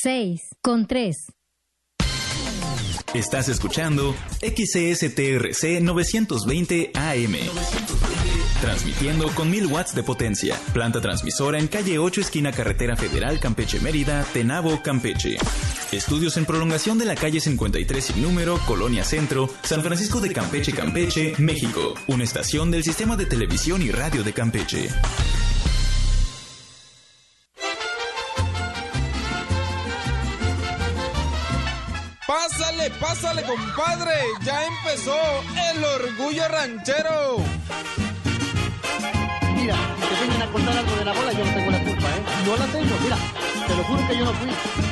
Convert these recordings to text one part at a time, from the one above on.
6,3. Estás escuchando XCSTRC 920 AM. Transmitiendo con 1000 watts de potencia. Planta transmisora en calle 8, esquina Carretera Federal Campeche Mérida, Tenabo, Campeche. Estudios en prolongación de la calle 53 sin número, Colonia Centro, San Francisco de Campeche, Campeche, México. Una estación del Sistema de Televisión y Radio de Campeche. Pásale, pásale, compadre. Ya empezó el orgullo ranchero. Mira, si te vienen a contar algo de la bola, yo no tengo la culpa, ¿eh? No la tengo, mira, te lo juro que yo no fui.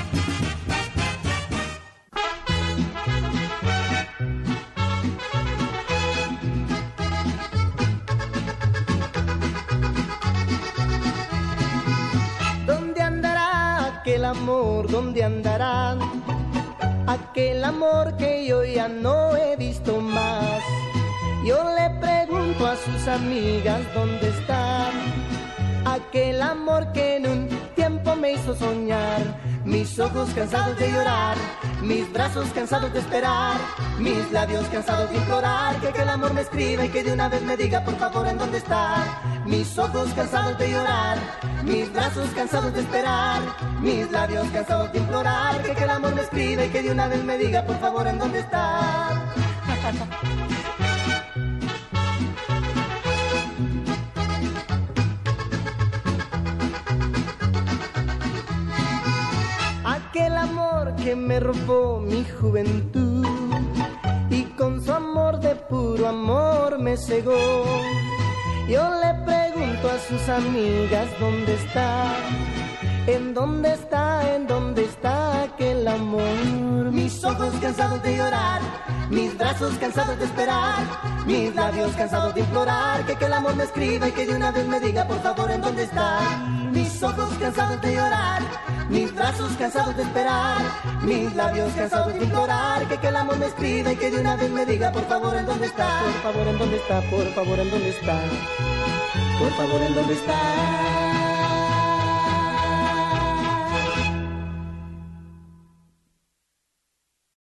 ¿Dónde andará aquel amor? ¿Dónde andará aquel amor que yo ya no he visto más? Yo le pregunto a sus amigas dónde está aquel amor que en un tiempo me hizo soñar. Mis ojos cansados de llorar, mis brazos cansados de esperar, mis labios cansados de implorar que aquel amor me escriba y que de una vez me diga por favor en dónde está. Mis ojos cansados de llorar, mis brazos cansados de esperar, mis labios cansados de implorar que aquel amor me escriba y que de una vez me diga por favor en dónde está. Aquel amor que me robó mi juventud y con su amor de puro amor me cegó. Yo le pregunto a sus amigas dónde está, en dónde está, en dónde está aquel amor. Mis ojos cansados de llorar, mis brazos cansados de esperar, mis labios cansados de implorar que aquel amor me escriba y que de una vez me diga por favor en dónde está. Mis ojos cansados de llorar, mis brazos cansados de esperar, mis labios cansados de implorar que aquel amor me escriba y que de una vez me diga por favor en dónde está. Por favor en dónde está, por favor en dónde está, por favor en dónde está.